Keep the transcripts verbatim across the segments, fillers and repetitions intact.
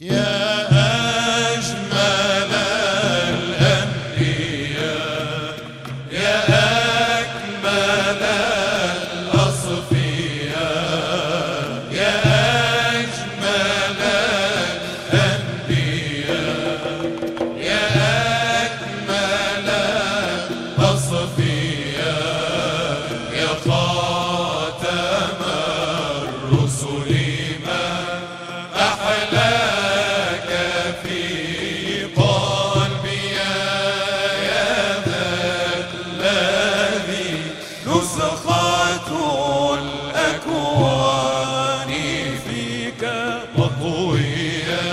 يا أجمل الأنبياء يا أكمل الأصفياء يا أجمل الأنبياء يا أكمل الأصفياء يا خاتم الرسل ما أحلاك في قلبي يا ذا الذي نسخة الأكوان فيك مطوية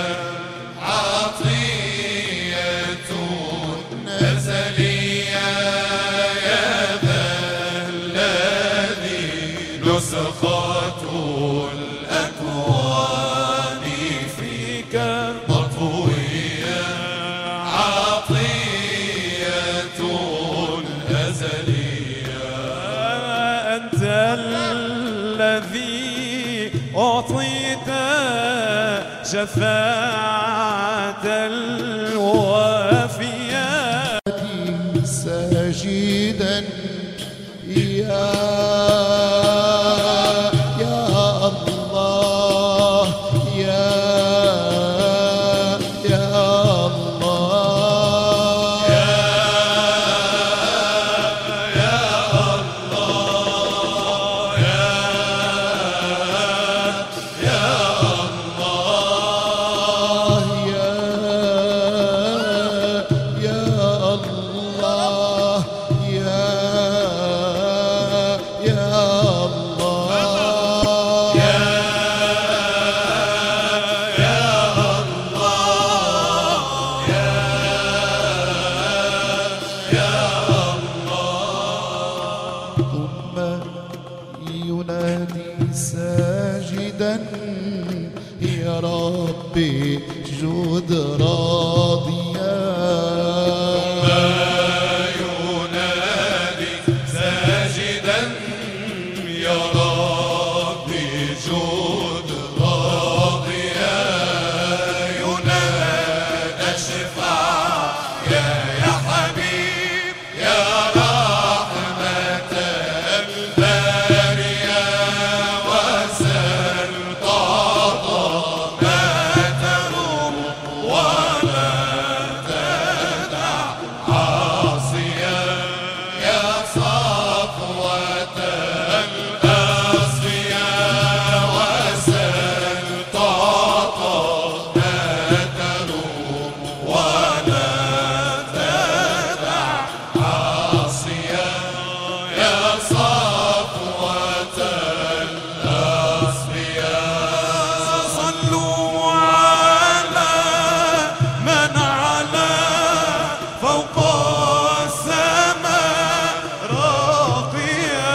عطية أزلية يا ذا الذي نسخة الأكوان فيك مطوية عطية أزلية أنت الذي أعطيت شفاعة الوافية ساجدا يا يا الله يا يا الله يا يا الله يا يا الله يا يا الله يا يا الله يا يا الله يا يا الله ثم ينادي ساجدا يا ربي جود راضيا ينادي ساجدا يا ربي جود راضيا ينادى شفاع يا يا حبيب يا رحمة البارية وسل تعطى ما تروم ولا تدع عاصيا يا صفوة الأصفياء وسل تعطى ما تروم ولا تدع عاصيا يا صفوة الأصفياء صلوا على من على فوق السماء راقيا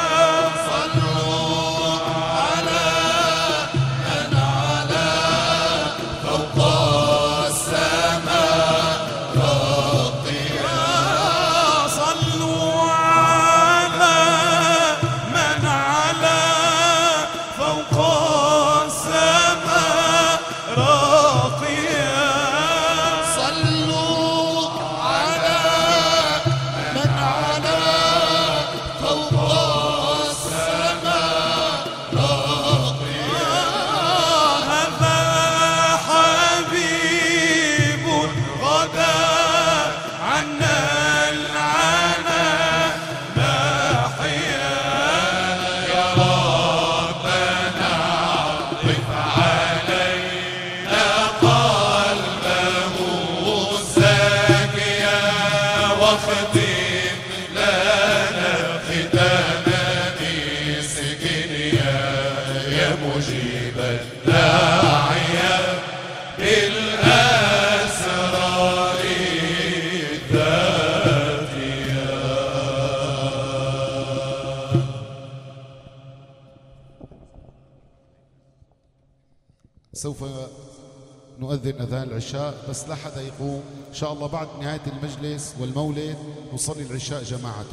صلوا على من على فوق السماء راقيا صلوا على من على فوق السماء راقيا صلوا على من على فوق السماء راقيا هذا حبيب غدا عنا العنا ماحيا يا ربنا ضف علينا قلبه زاكيا واختم لنا ختام مسك يا يا مجيب الداعية بالأسرار الذاتية. سوف نؤذن أذان العشاء، بس لا حدا يقوم إن شاء الله. بعد نهاية المجلس والمولد نصلي العشاء جماعة.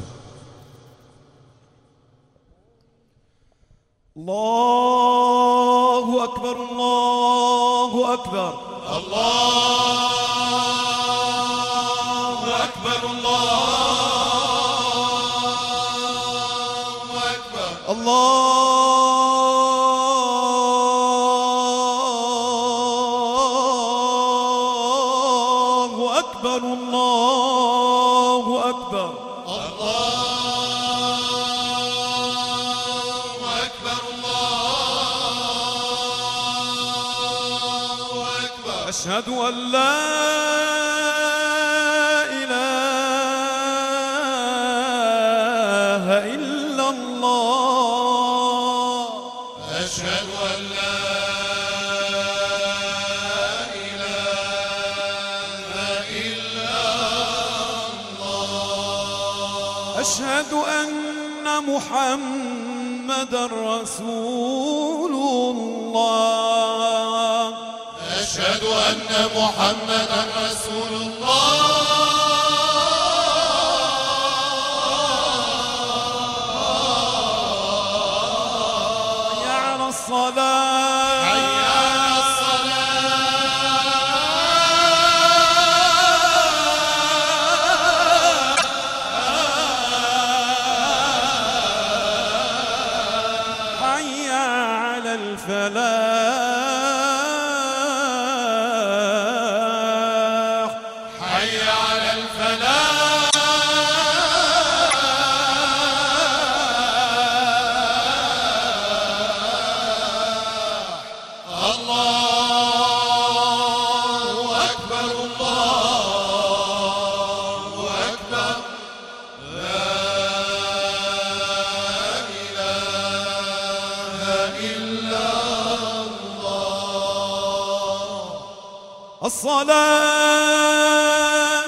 الله أكبر الله أكبر. الله أكبر الله أكبر الله أكبر الله أكبر أشهد أن لا إله إلا الله أشهد أن لا إله إلا الله أشهد أن محمدًا رسول الله أشهد أن محمدًا رسول الله حي على الصلاة حي على الصلاة حي على الفلاح الصلاة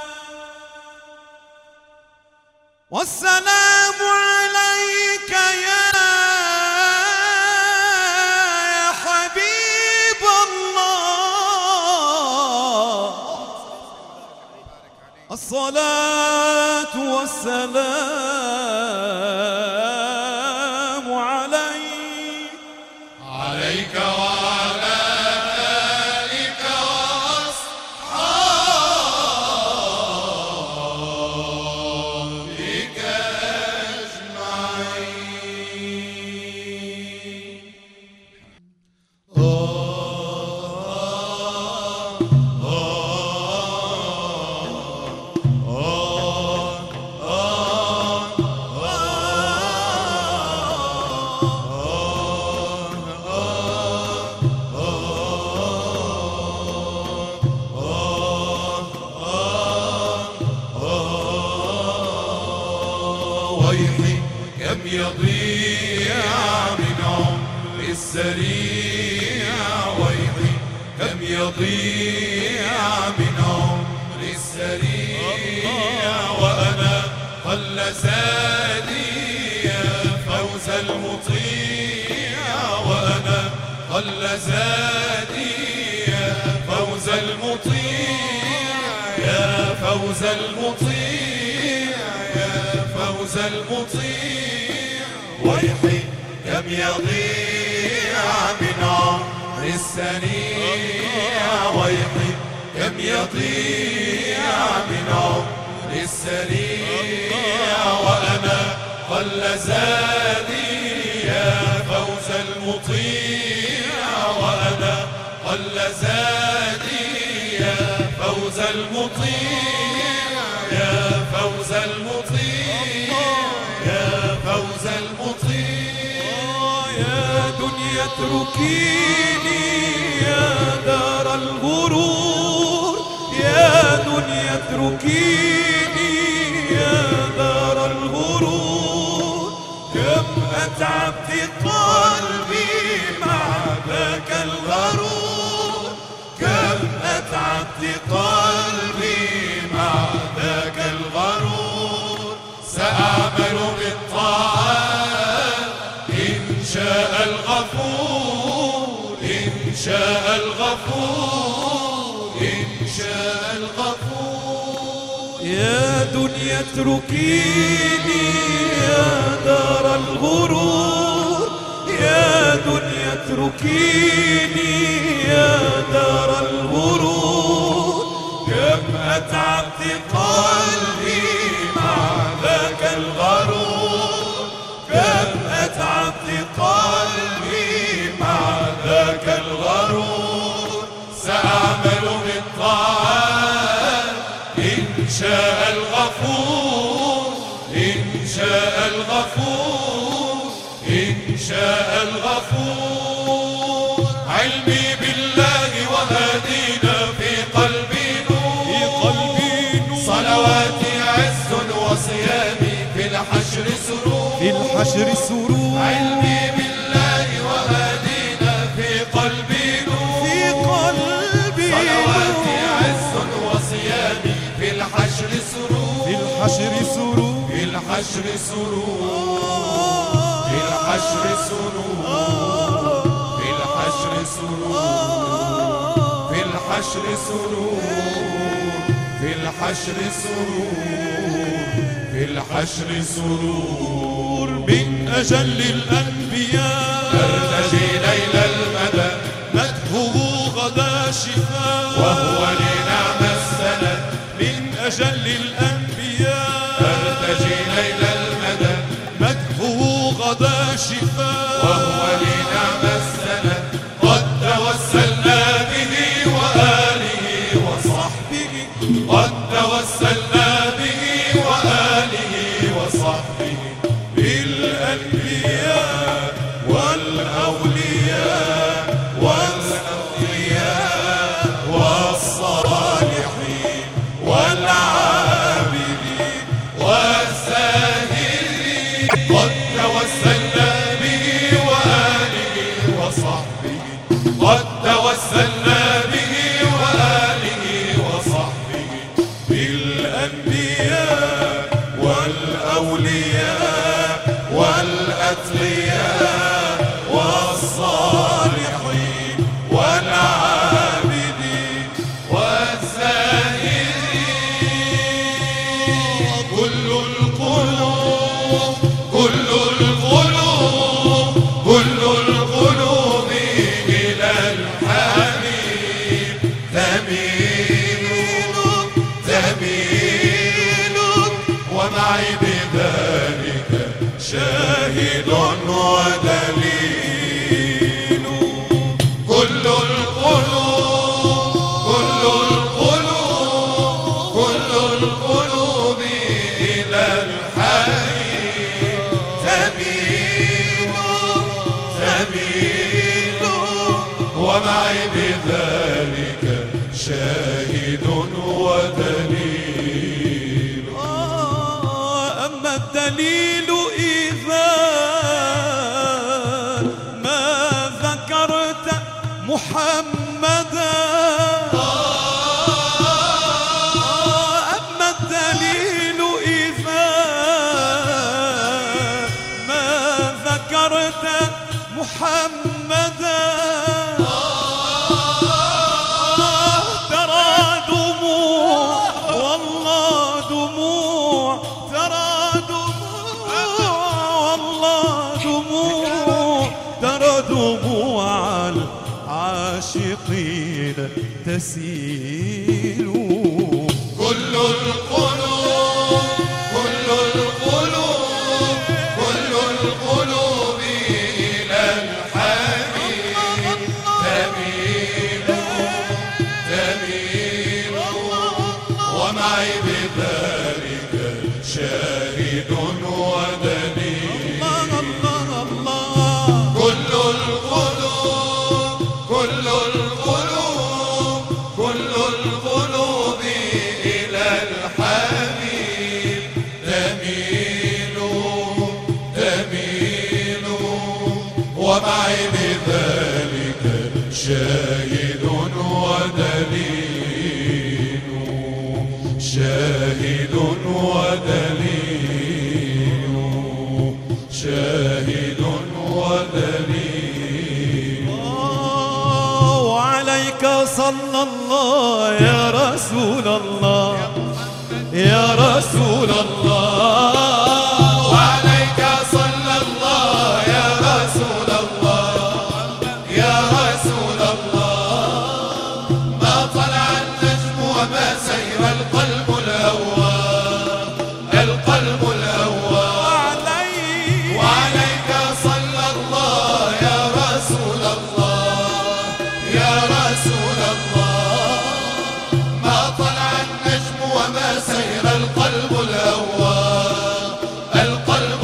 والسلام عليك يا حبيب الله الصلاة والسلام عليك عليك وعلى ويحي كم يضيع من عمر السريع ويحي كم يضيع من عمر السريع وأنا قل زادي يا فوز المطيع وأنا قل زادي يا فوز المطيع يا فوز المطيع فوز المطيع ويحي كم يضيع من عمر السريع ويحي كم يضيع من عمر السريع وأنا قل زادي يا فوز المطيع وأنا قل زادي يا فوز المطيع يا فوز المطيع يا فوز المطيع يا دنيا اتركيني يا دار الغرور يا دنيا اتركيني يا دار الغرور كم أتعبت قلبي مع ذاك الغرور كم أتعبت قلبي مع ذاك الغرور سأعمل بالطاعات إن شاء الغفور إن شاء الغفور إن شاء الغفور يا دنيا اتركيني يا دار الغرور يا دنيا اتركيني يا دار الغرور قلبي مع ذاك الغرور، كم أتعبت قلبي مع ذاك الغرور. سأعمل بالطاعات إن شاء الغفور، إن شاء الغفور، إن شاء الغفور. علمي بالله وهدينا في قلبي نور، في قلبي نور. صلواتي عز وصيامي في الحشر سرور، في الحشر سرور. علمي بالله وهدينا في قلبي نور، في قلبي صلواتي نور. عز وصيامي في الحشر سرور، في الحشر سرور. في الحشر سرور، في الحشر سرور، في الحشر سرور، في الحشر سرور، في الحشر سرور، في الحشر سرور. من أجل الأنبياء أرتجي ليل المدى، مدحه غدا شفاء، وهو لنعم السند. من أجل الأنبياء أرتجي ليل المدى، مدحه غدا شفاء، وهو لنعم السند. قد توسلنا به وآله وصحبه، قد توسلنا به وآله وصحبه. بالأنبياء والأولياء والأولياء والصالحين والعابدين والزاهدين. قد توسلنا به وآله وصحبه، قد توسلنا به وآله وصحبه. بالأنبياء والأولياء والأتقياء والصالحين والعابدين والزاهدين. كل القلوب، كل القلوب، كل القلوب إلى الحبيب تميل، تميل. ومعي بذلك شاهد ودليل. كل القلوب، كل القلوب، كل القلوب إلى الحبيب تميل، تميل. ومعي بذلك شاهد ودليل. أما الدليل إذا ما ذكرت محمدا، أما الدليل إذا ما ذكرت محمدا، ترى دموع والله دموع، ترى دموع والله دموع، ترى دموع العاشقين تسيل. كل القلوب، كل القلوب، كل القلوب إلى الحبيب تميل، تميل. ومعي بذلك شاهد ودليل. الله الله كل القلوب، كل القلوب، كل القلوب إلى الحبيب تميل، تميل. ومعي بذلك شاهد ودليل، شاهد ودليل، شاهد ودليل. وعليك صلى الله يا رسول الله، يا رسول الله. وعليك صلى الله يا رسول الله، يا رسول الله. ما طلع النجم وما سير القلب لا رسول الله ما طلع النجم وما سير القلب الأواه القلب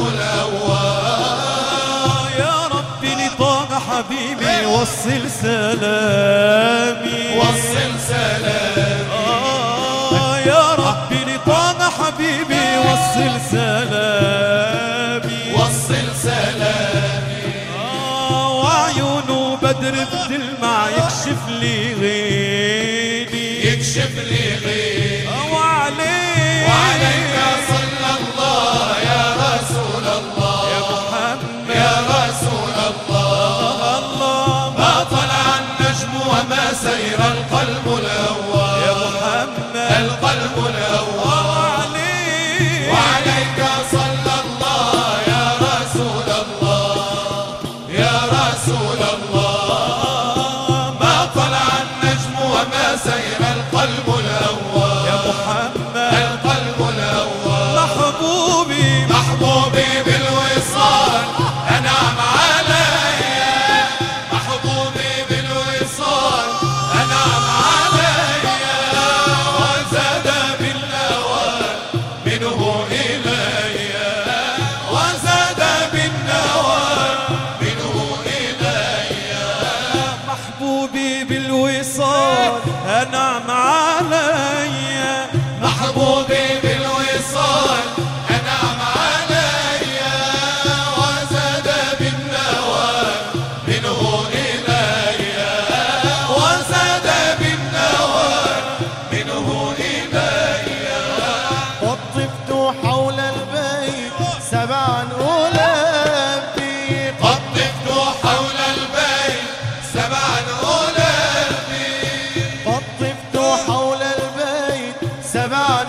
الأواه يا ربي لطه حبيبي وصل سلامي وصل سلامي آه يا ربي لطه حبيبي وصل سلامي وصل سلامي وعيونه بدر بتلمع يكشف لي غيبي يكشف لي غيبي وعليك وعليك صلى الله يا رسول الله يا محمد يا رسول الله الله ما طلع النجم وما سير القلب الأواه يا محمد القلب الأواه وعليك وعليك صلى الله يا رسول الله يا رسول الله ما طلع النجم وما سير القلب الأواه يا محمد القلب الأواه محبوبي محبوبي بالوصال أنعم عليا محبوبي بالوصال أنعم عليا وزاد بالنوال منه إلي وزاد بالنوال منه إلي محبوبي بالوصال أنعم عليا محبوبي بالوصال أنعم عليا وزاد بالنوال منه إلي وزاد بالنوال منه إلي وطفت حول البيت سبعا ألبي قد طفت حول البيت سبعا ألبي قد طفت حول البيت سبعا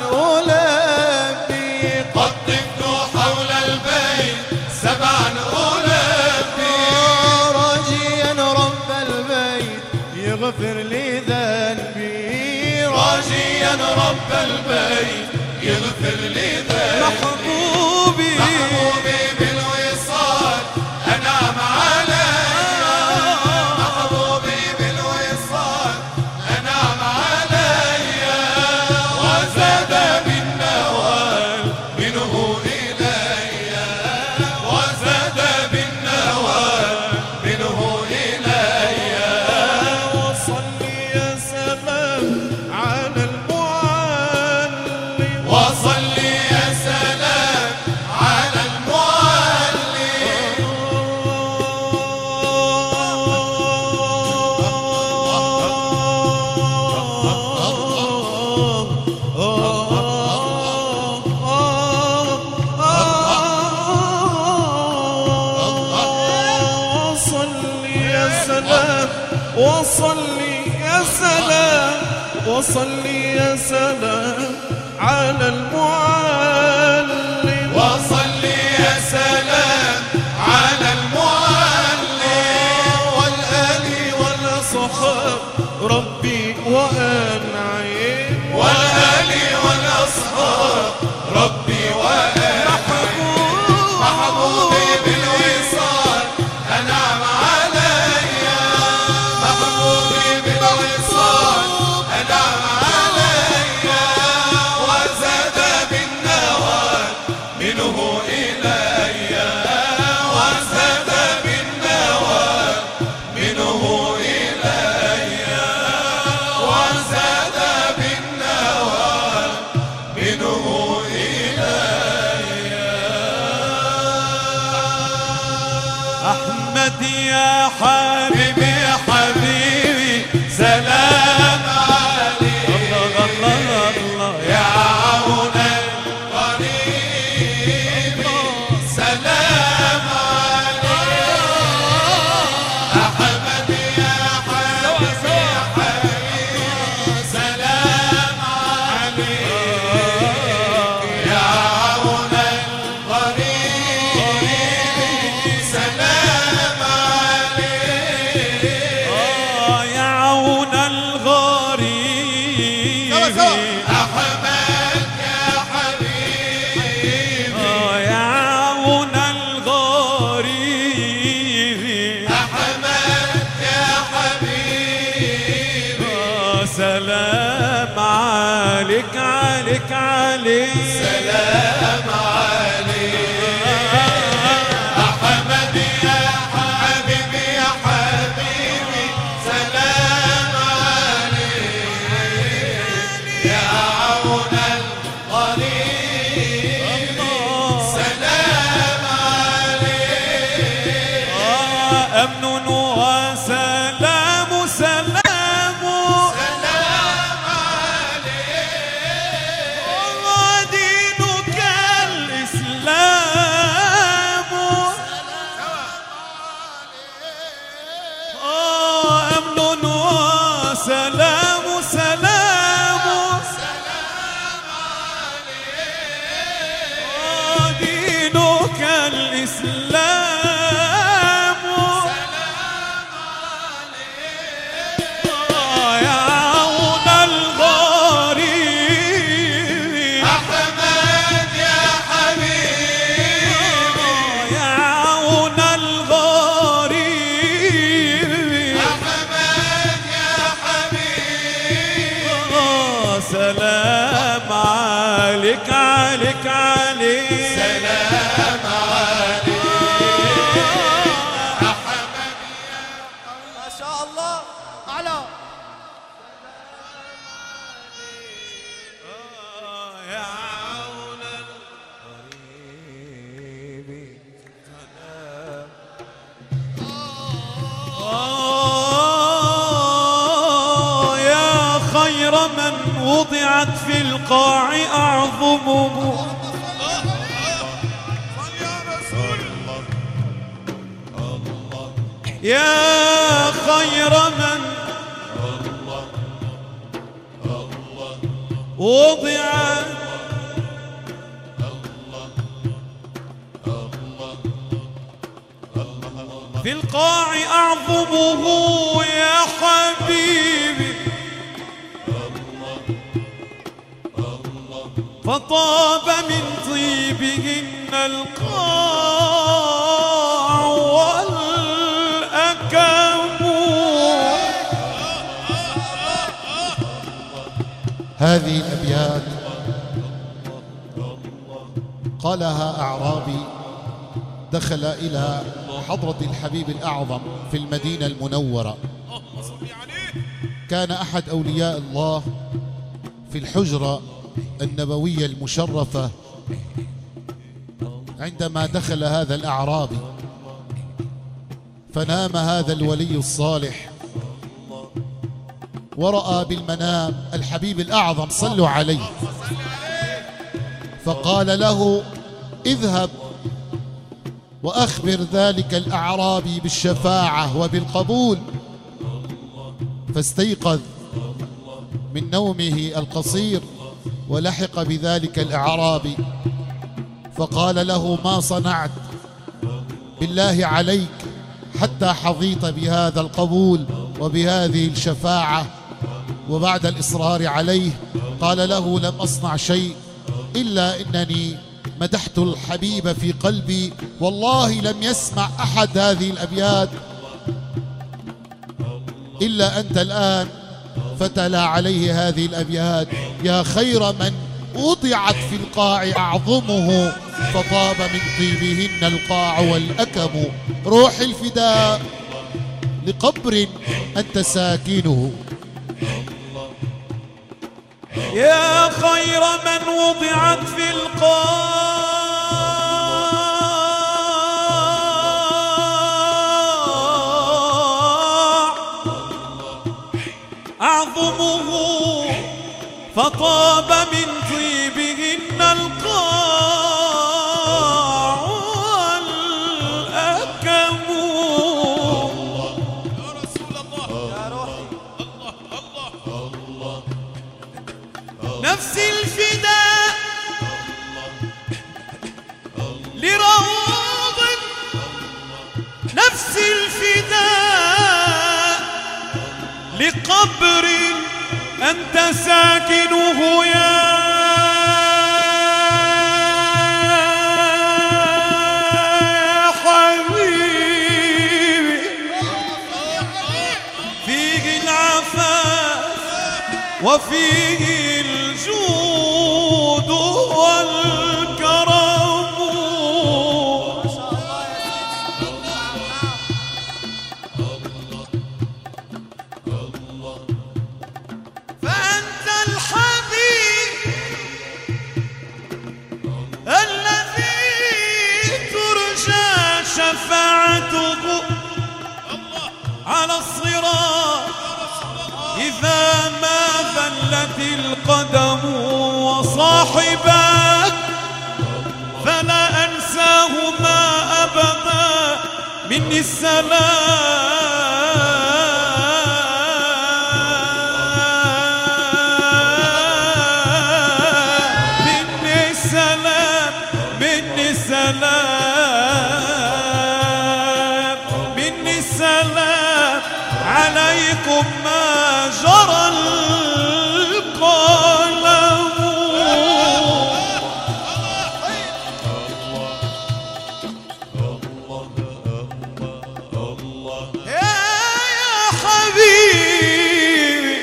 ألبي قد طفت حول البيت سبعا ألبي راجيا رب البيت يغفر لي ذنبي راجيا رب البيت يغفر لي ذنبي محبوبي محبوبي بالوصال أنعم عليا محبوبي بالوصال أنعم عليا وزاد بالنوال منه إلي وزاد بالنوال منه إلي وصلي يا سلام على المعلم وصلي يا سلام على المعلم وصلي يا سلام وصلي يا سلام وصلي يا سلام على المعلم وصلي يا سلام على المعلم والآل والأصحاب ربي وأنعم والآل والأصحاب ربي وآل محبوبي بالوصال أنعم عليا محبوبي بالوصال أنعم عليا وزاد بالنوال منه إلي وزاد بالنوال منه إلي وزاد بالنوال منه أحمد يا حبيبي يا حبيبي سلام عليك الله الله الله يا عون القريب سلام عليك أحمد يا حبيبي يا حبيبي سلام عليك يا عون القريب سلام عليك آه يا عون الغريب أحمد يا حبيبي آه يا عون الغريب أحمد يا حبيبي سلام عليك عليك عليك سلام عليك أحمد يا حبيبي يا حبيبي سلام عليك يا عون الغريب سلام عليك أمن وسلام سلام سلام سلام سلام عليك دينك الإسلام سلام عليك يا عون الغريب أحمد يا حبيبي يا عون الغريب سلام عليك عليك عليك سلام عليك ما شاء الله أعلى يا عون الغريب سلام يا خير من وضعت في القاع أعظمه يا خير من وضعت في القاع أعظمه يا حبيبي فطاب من طيبهن القاع والأكم. هذه الأبيات قالها أعرابي دخل إلى حضرة الحبيب الأعظم في المدينة المنورة. كان أحد أولياء الله في الحجرة النبوية المشرفة عندما دخل هذا الأعرابي، فنام هذا الولي الصالح ورأى بالمنام الحبيب الأعظم صلوا عليه، فقال له اذهب وأخبر ذلك الأعرابي بالشفاعة وبالقبول. فاستيقظ من نومه القصير ولحق بذلك الأعرابي فقال له ما صنعت بالله عليك حتى حظيت بهذا القبول وبهذه الشفاعة؟ وبعد الإصرار عليه قال له لم أصنع شيء إلا أنني مدحت الحبيب في قلبي، والله لم يسمع أحد هذه الأبيات إلا أنت الآن. فتلا عليه هذه الأبيات: يا خير من وضعت في القاع أعظمه فطاب من طيبهن القاع والأكم، روح الفداء لقبر أنت ساكنه. يا خير من وضعت في القاع أعظمه فطاب من طيبهن القاع والأكم. يا رسول الله يا روحي نفسي الفداء لروض، نفسي الفداء لقبر أنت ساكنه يا حبيبي، فيه العفاف وفيه الجود والكرم. فأنت الحبيب الذي ترجى شفاعته على الصراط إذا ما ذلت القدم. وصاحبك فلا أنساهما أبدا مني السلام، مني السلام، مني السلام، مني السلام عليكم ما جرى القلم. يا يا حبيبي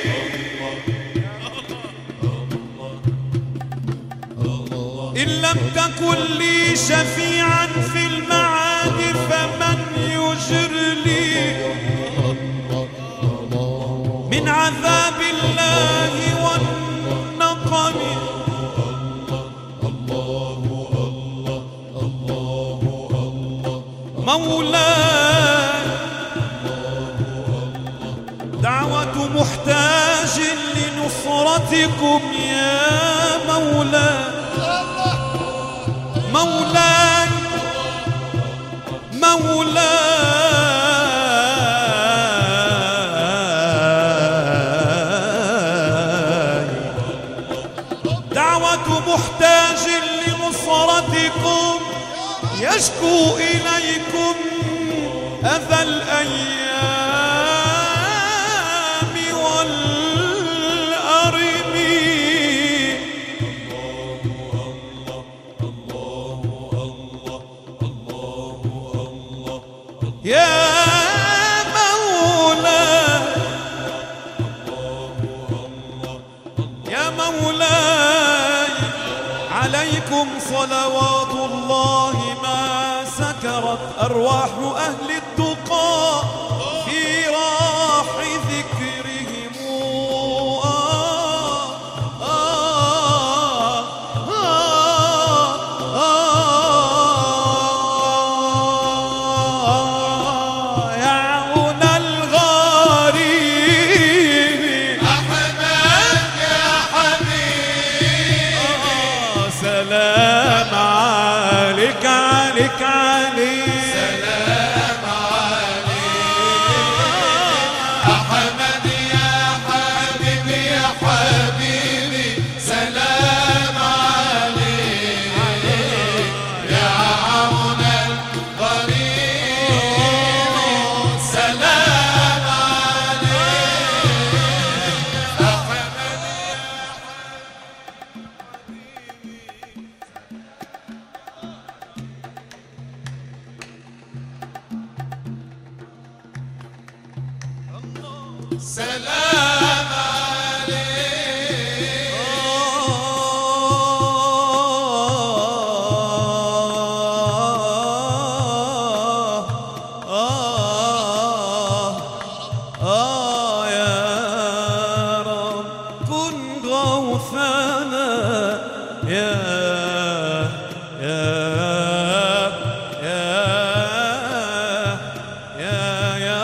إن لم تكن لي شفيعا في المعاد فمن يجر لي من عذاب الله والنقم. مولاي دعوة محتاج لنصرتكم يا مولاي، مولاي مولاي دعوة محتاج لنصرتكم يشكو إليكم أذى الأيام والأرم. يا مولاي يا مولاي عليكم صلوات الله ما سكرت أرواح أهل التقى في راح ذكرهم. آه آه آه آه يا عون الغريب أحمد يا حبيبي سلام عليك عليك عليك سلام عليك. أحمد يا حبيبي يا حبيبي سلام عليك يا عون الغريب سلام عليك. أحمد سلام عليك. آه آه آه يا رب كن غوثنا يا يا يا يا يا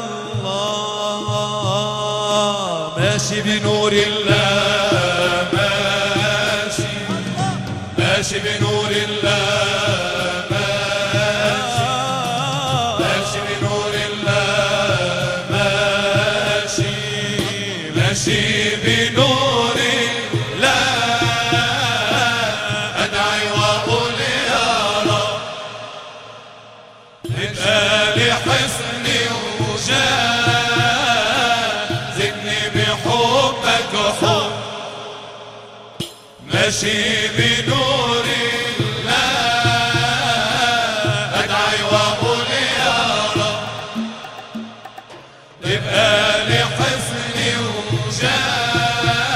الله. ماشي بنور الله ماشي ماشي بنور الله ماشي ماشي بنور الله ماشي ماشي بنور الله. أدعي وأقول يا رب من آل حصني وجاه زدني بحبك حب. ماشي بنور الله أدعي وأقول يا رب تبقى لحصني وجاه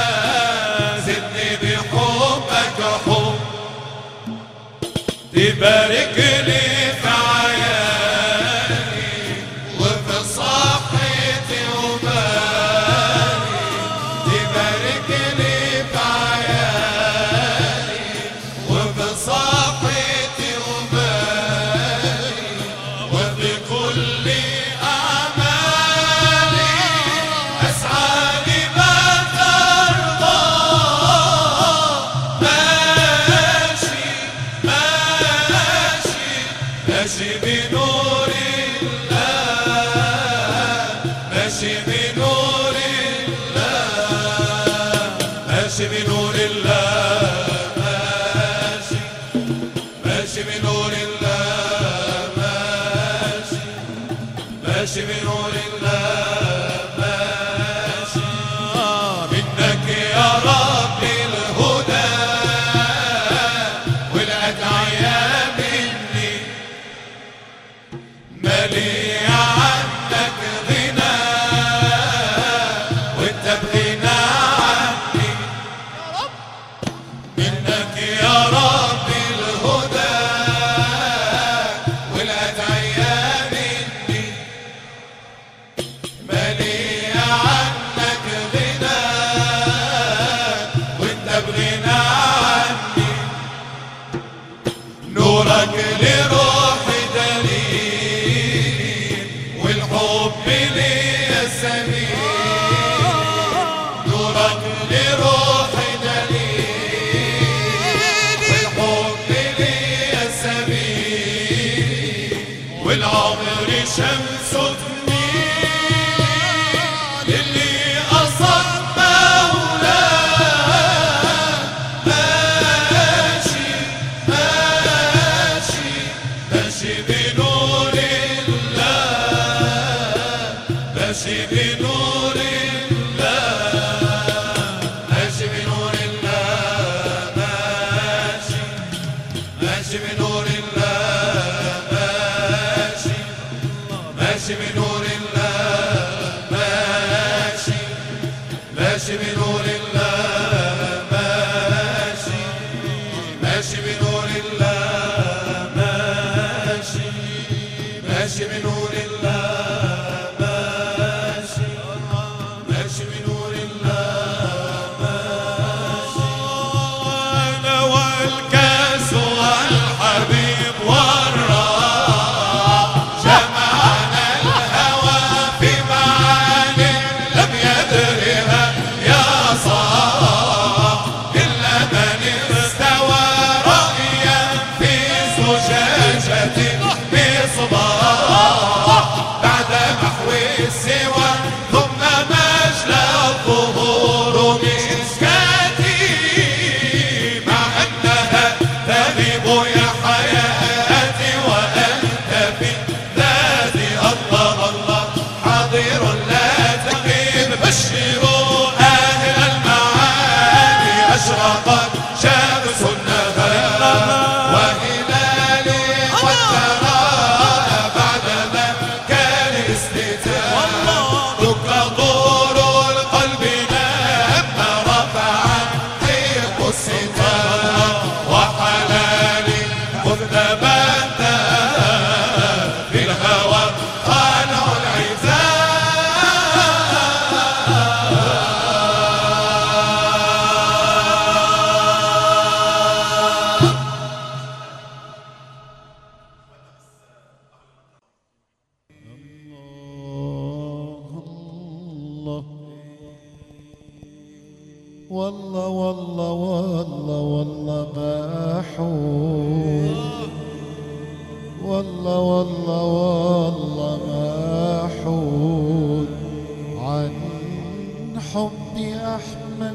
تبارك لي في عيالي وفي صحتي ومالي، تبارك لي في عيالي وفي صحتي ومالي وفي كل أعمالي، أسعى لما ترضى. ماشي ماشي ماشي بنور الله، ماشي بنور الله، ماشي بنور الله، ماشي ماشي بنور الله، ماشي ماشي بنور الله، ماشي منك يا رب الهدى والأدعية مني، مالي عنك غنى وانت بغنى عني، منك يا رب الهدى والأدعية مني، مالي عنك غنى وانت بغنى عني، نورك لروحي دليل والحب لي سبيل، نورك لروحي دليل والحب لي سبيل، والعمر شمس تميل اللي قصد مولاه، ماشي ماشي ماشي بنور الله، ماشي بنور الله، ماشي بنور الله، ماشي ماشي بنور الله، ماشي ماشي بنور الله، ماشي ماشي بنور الله، ماشي ماشي بنور الله، ماشي ماشي بنور الله، ماشي ماشي بنور الله، ماشي أنا والكاس والحبيب والراح جمعنا الهوى في معاني لم يدرها يا صاح إلا من استوى رأيا في زجاجة مصباح، بعد محو السوى ثم مجلى الظهور مسكاتي، مع أنها تغيب يا حياتي وأنت في ذاتي، الله الله حاضر لا تغيب، بشروا أهل المعاني أشرقت شمس النهار وهلالي قد تراءى بعدما كان استتار، دك ضور القلب لما رفع حيق الستار، وحلالي خذ بات في الهوى خانع والله والله والله والله محول، والله والله والله محول عن حبي أحمد.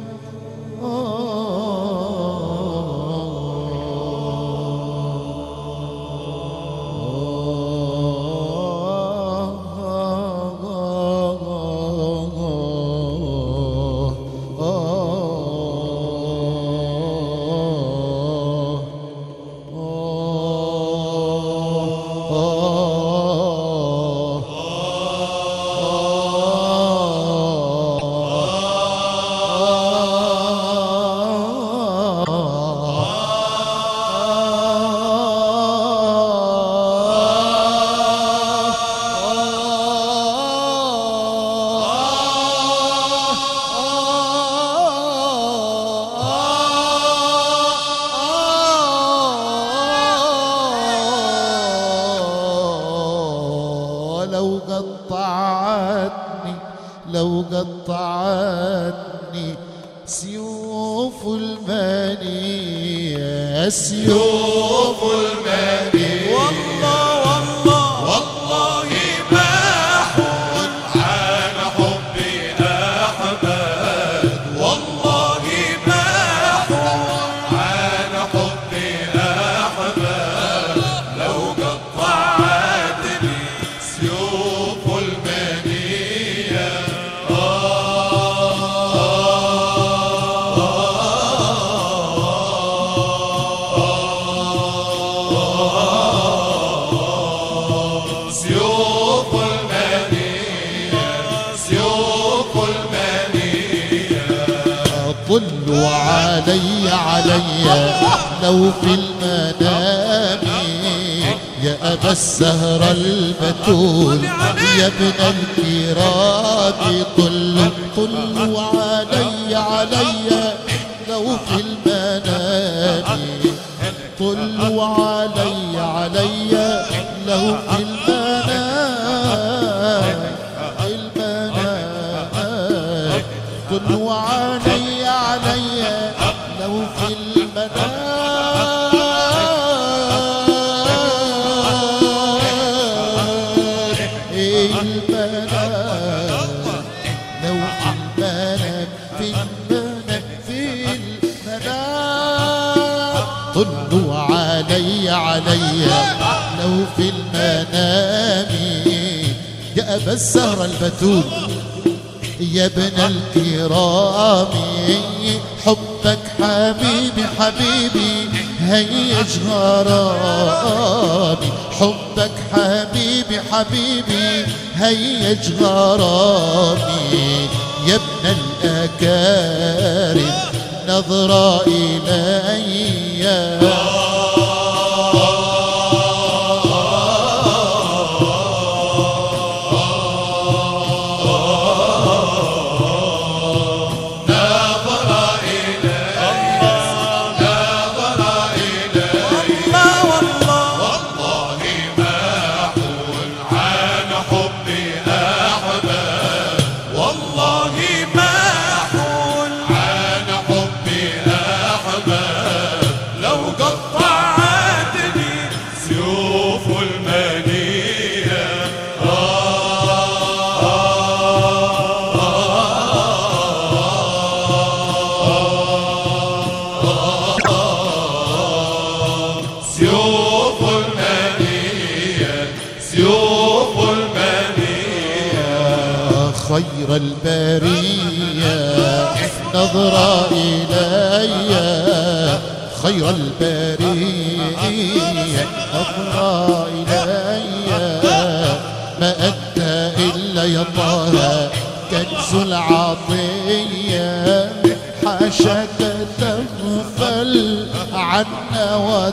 الماني سيوف الماني سيوف الماني والله والله والله محون عن حبي أحمد والله محون عن حبي أحمد لو قطعتني سيوف المنية سيوف المنية سيوف المنية طلوا علي علي لو في المنام يا أبا السهر البتول يا ابن الكرام طلوا طلوا علي علي لو في المنام طلوا علي علي لو في المنام المنام طلوا علي علي لو في المنام لو في المنام في المنام في المنام طلوا علي علي لو في المنام يا أبا السهر البتول يا ابن الكرام حبك حبيبي حبيبي هيج غرامي حبك حبيبي حبيبي هيج غرامي يا ابن الأكارم نظرة إلي سيوف المنية سيوف المنية خير البرية نظرة إلي خير البرية نظرة إلي ما أنت إلا يا طه كنز العطية حاشاك تغفل عنا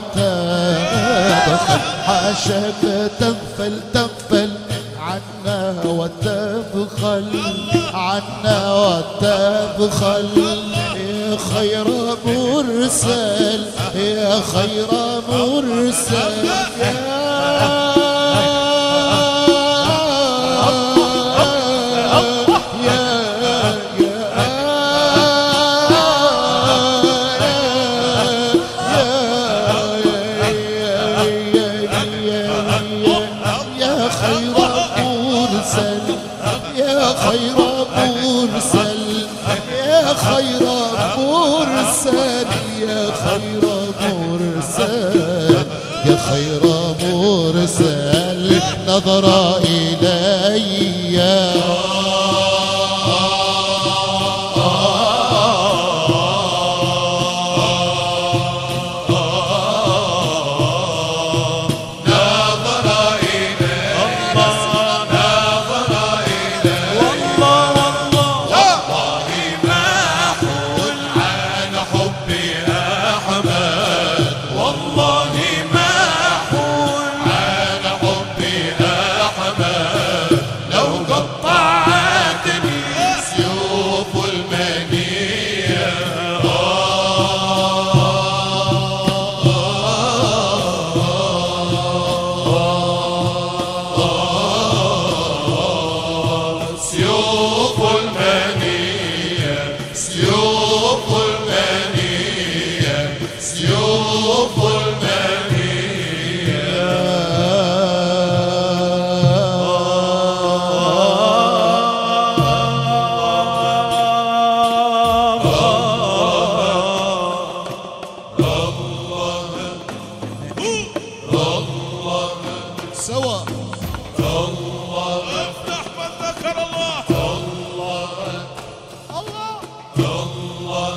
وتبخل حاشاك تغفل تغفل عنا وتبخل عنا وتبخل يا خير مرسل يا خير مرسل خير مرسل يا خير مرسل يا خير مرسل يا خير مرسل نظر إلي لو سيوف المنية سيوف المنية سوا الله افتح من ذكر الله الله الله الله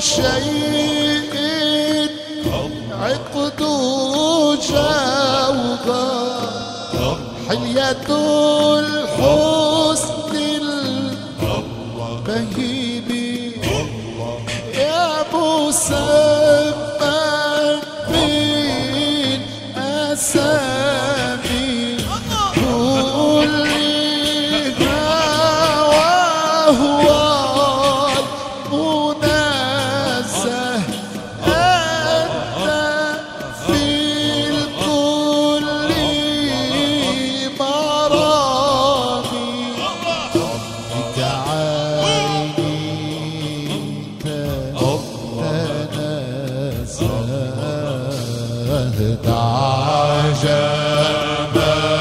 شيء عقد جوهر حلية الحسن البهيم يا مسمى من أسامي كلها وهو المنزه أنت في الكل مرامي بك عيني تتنزه عجب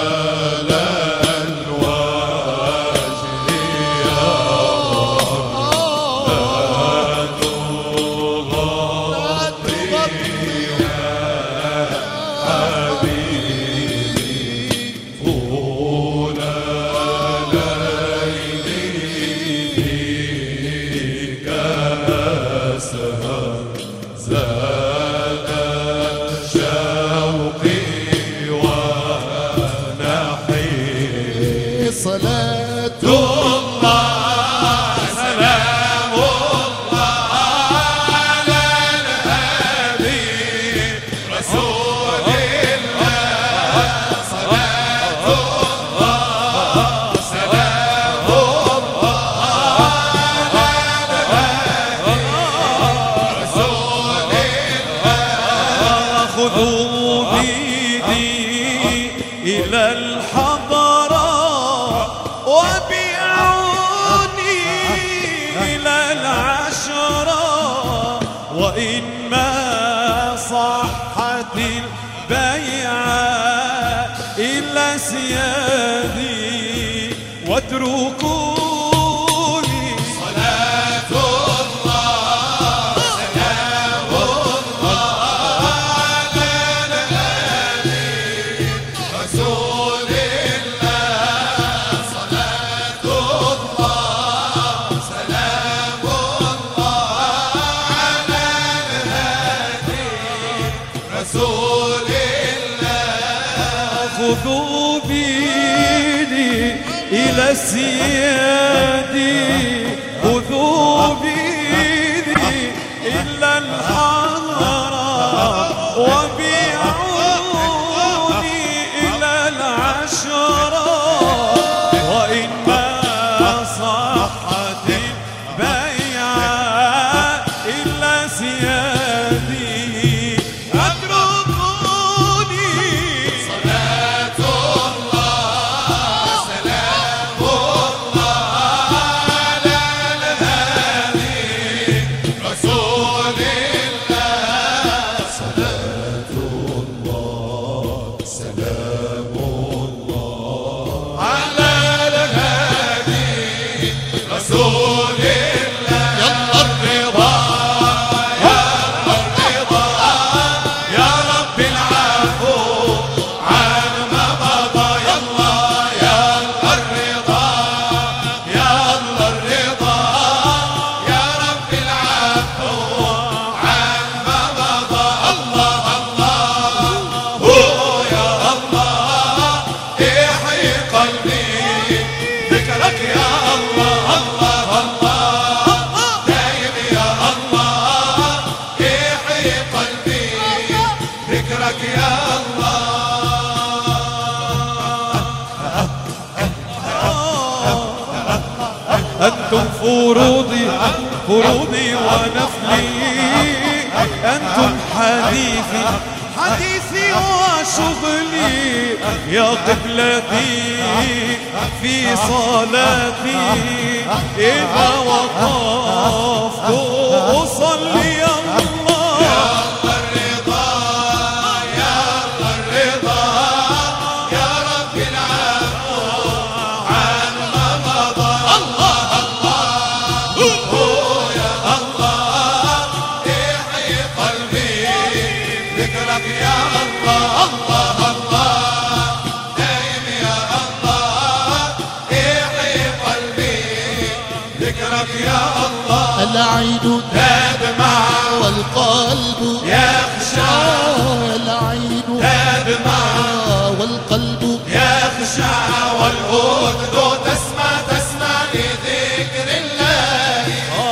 صلاة الله سلام الله على الحبيب رسول الله صلاة الله سلام الله على الحبيب رسول الله خذوا بيدي إلى الحضرة وبيعوني إلى العشرة وإن ما صحت البيعة إلا سيادي واتركوني صلاة الله سلام الله على النبي رسول الله صلاة الله سلام الله على الهادي رسول الله خذوا بيدي إلى السيادي خذوا بيدي إلى الحضرة وبيعوني إلى العشرة وإن ما صحت البيعة إلا سيادي اتركوني صلاة الله سلام الله على الهادي رسول الله صلاة الله سلام الله على الهادي رسول الله يلا الرضا يلا الرضا يا رب العفو عن ما مضى يلا يلا الرضا يلا الرضا يا رب العفو عن ما مضى الله الله هو يا الله احيي قلبي ذكرك يا الله الله الله دايم يا الله احيي قلبي ذكرك يا الله أنتم فروضي فروضي ونفلي أنتم حديثي حديثي وشغلي يا قبلتي في صلاتي إذا وقفت أصلي يا الله الرضا يا الرضا يا رب العفو عن ما مضى الله الله هو يا الله احيي قلبي ذكرك يا الله الله الله دايم يا الله احيي قلبي ذكرك يا الله العين تدمع والقلب يخشع العين تدمع والقلب يخشع والأذن تسمع تسمع لذكر الله.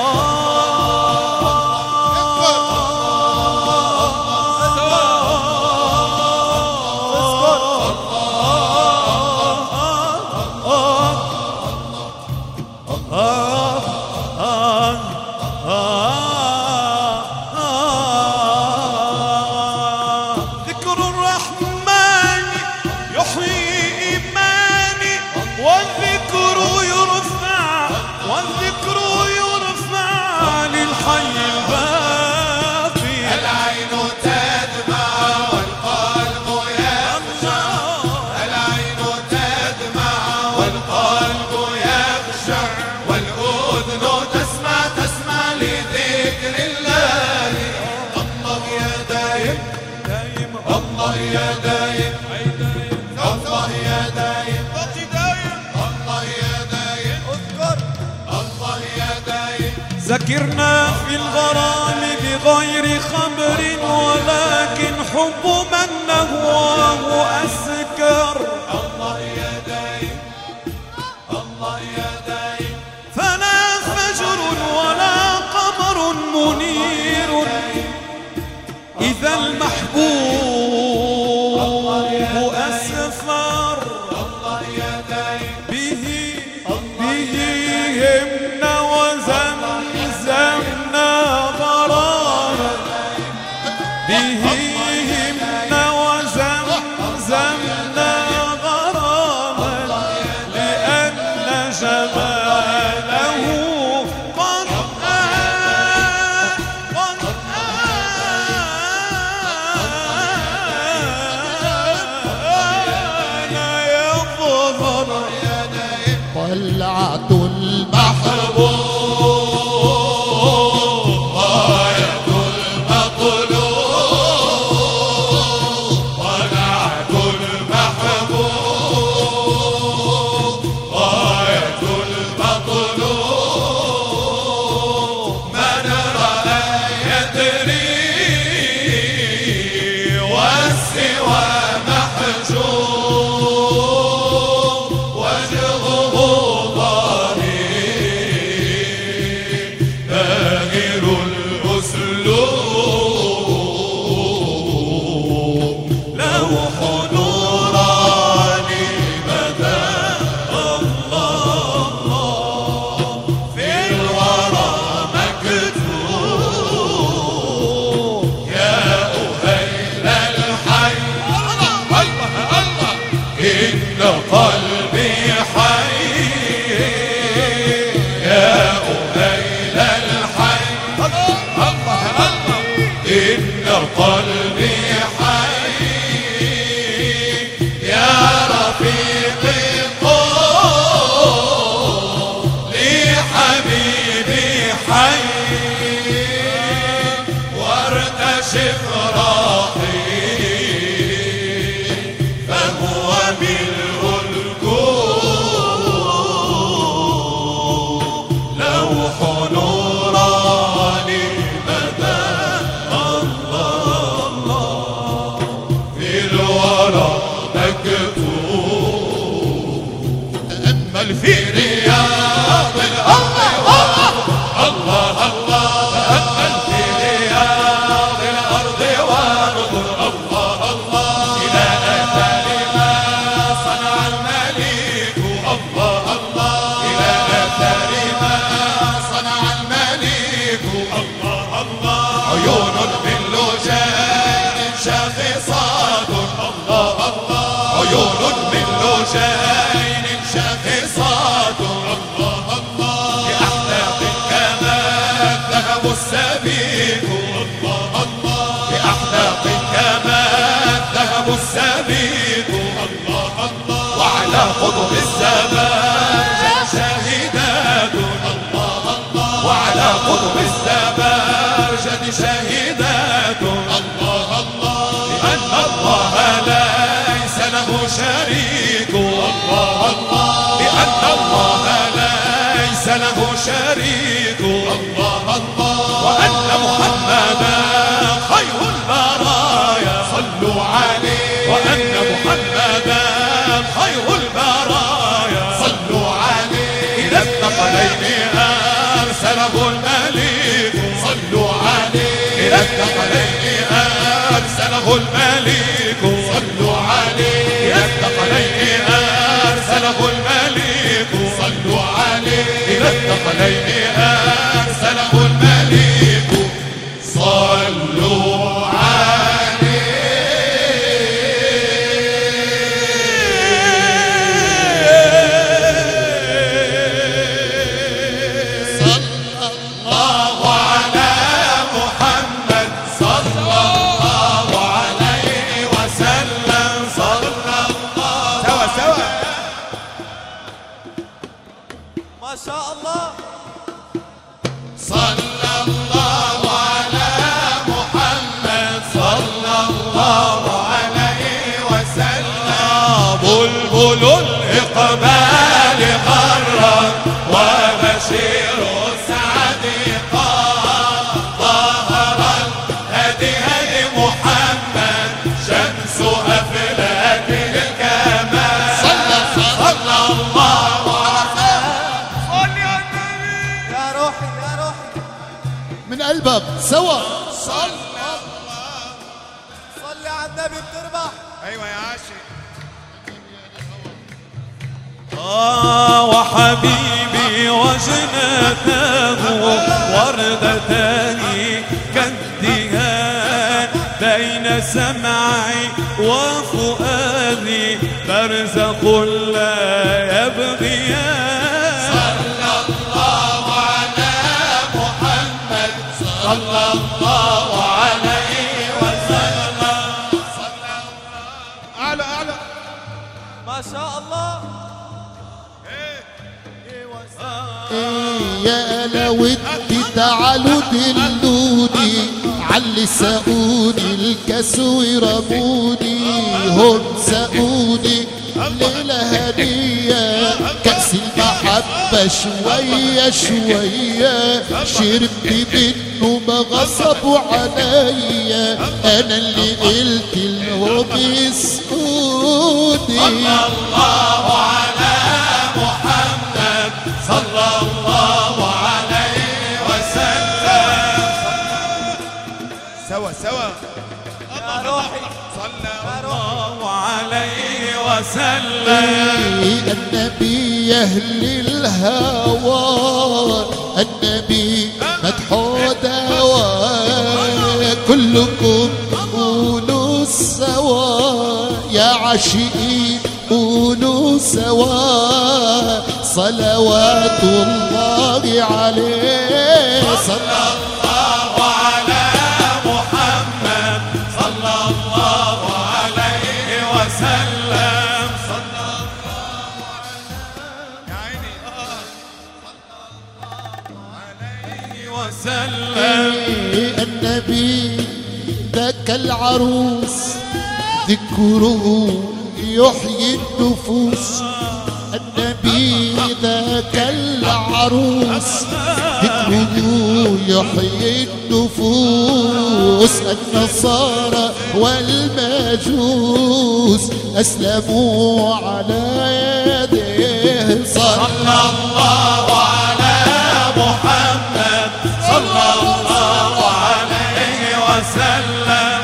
ذكر الرحمن يحيي إيماني والذكر يرفع والذكر يرفع للحي الباقي. العين تدمع والقلب يخشع العين تدمع والقلب يخشع والأذن تسمع تسمع لذكر الله. الله يا دايم دايم الله يا دايم الله يا دايم الله يا دايم الله يا دايم. ذكرنا في الغرام بغير خمر ولكن حب من نهواه أسكر. الله يا دايم الله يا دايم. فلا فجر ولا قمر منير إذا المحبوب أسفر. الله يا دايم به به همنا وزمزمنا غراما به همنا وزمزمنا غراما لأن جماله قد آن قد آن يظهر. طلعت المحبوب غاية المطلوب طلعت المحبوب غاية المطلوب. من رأى يدري والسوى محجوب وجهه باهر الأسلوب لوح نوراني بدا الله في الورى مكتوب. يا أهيل الحي الله الله إن قلبي حي. يا أهيل الحي الله الله إن قلبي حي. يا رفيقي قل لي حبيبي حي وارتشف راحي فهو ملء الكون. لوح نوراني بدا الله في الورى مكتوب. تأمل في رياض الأرض الله الله تأمل في رياض الأرض وانظر الله الله إلى آثار ما صنع المليك الله الله إلى آثار ما صنع المليك الله الله. عيون باللجان شاخصات الله الله عيون باللجان شاخصات الله الله. بأحلاق كما الذهب السبيك الله الله بأحلاق كما الذهب السبيك الله الله. وعلى قطب الزمان شاهدات الله الله وعلى قطب الزبرجد شاهدات الله الله. لأن الله ليس له شريك الله الله لأن الله ليس له شريك الله أرسله الملك صلوا عليه إلى الثقلين أرسله الملك صلوا عليه إلى الثقلين أرسله الملك صلوا عليه إلى الثقلين أرسله الملك صلوا عليه. صلى الله على محمد صلى الله عليه وسلم صلى الله سوا سوا ما شاء الله. صلى الله على محمد صلى الله عليه وسلم. بلبل الإقبال غرا وبشير السعد قام ظهر الهدي هدي محمد شمس أفلاك الكمال. صلى صلى الله على صل يا النبي يا روحي يا روحي من قلبك سوا. صلى صل على النبي بتربح. أيوة يا عاشق. آه وحبيبي وجنته وردتان كالدهان بين سمعي وفؤادي برزخ لا يبغيان. صلى الله على محمد صلى الله عليه وسلم. صلى الله أعلى أعلى ما شاء الله. يا لودي تعالوا دلوني علي سقوني الكاس ورموني هم سقوني ليلة هدية كأس المحبة شوية شوية شربت منه ما غصبوا عليا أنا اللي قلت لهم يسقوني. صلى الله على محمد صلى الله عليه وسلم. سوا سوا يا روحي صلى الله عليه وسلم. النبي أهل الهوى النبي مدحو دواء كلكم قولوا سوا يا عاشقين قولوا سوا صلوات الله عليه. صلى الله على محمد صلى الله عليه وسلم. صلى الله يا عيني عليه وسلم. النبي ذاك العروس ذكره يحيي النفوس النبي ذاك العروس ذكره يحيي النفوس. النصارى والمجوس أسلموا على يديه. صلى الله على محمد صلى الله عليه وسلم.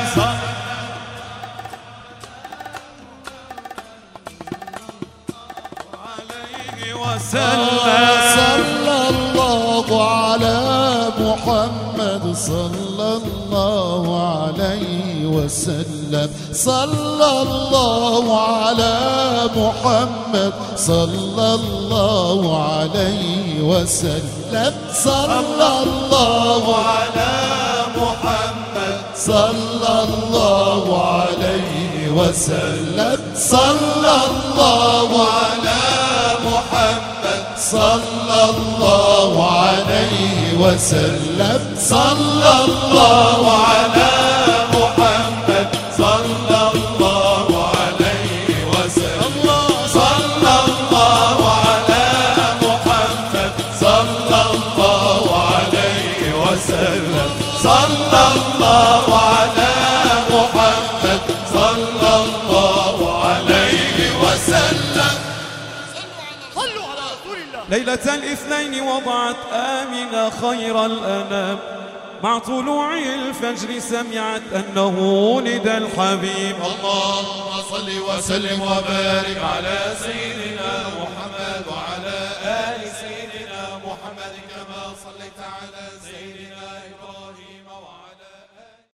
صلى الله على محمد صلى الله عليه وسلم. صلى الله على محمد صلى الله عليه وسلم. صلى الله على محمد صلى الله عليه وسلم. صلى الله على محمد صلى الله عليه وسلم. صلى الله على محمد صلى الله عليه وسلم. صلى الله على محمد صلى الله عليه وسلم. صلى الله على محمد صلى الله عليه وسلم. صلوا على رسول الله. ليلة الاثنين وضعت آمنة خير الأنام، مع طلوع الفجر سمعت أنه ندى الحبيب. اللهم صل وسلم وبارك على سيدنا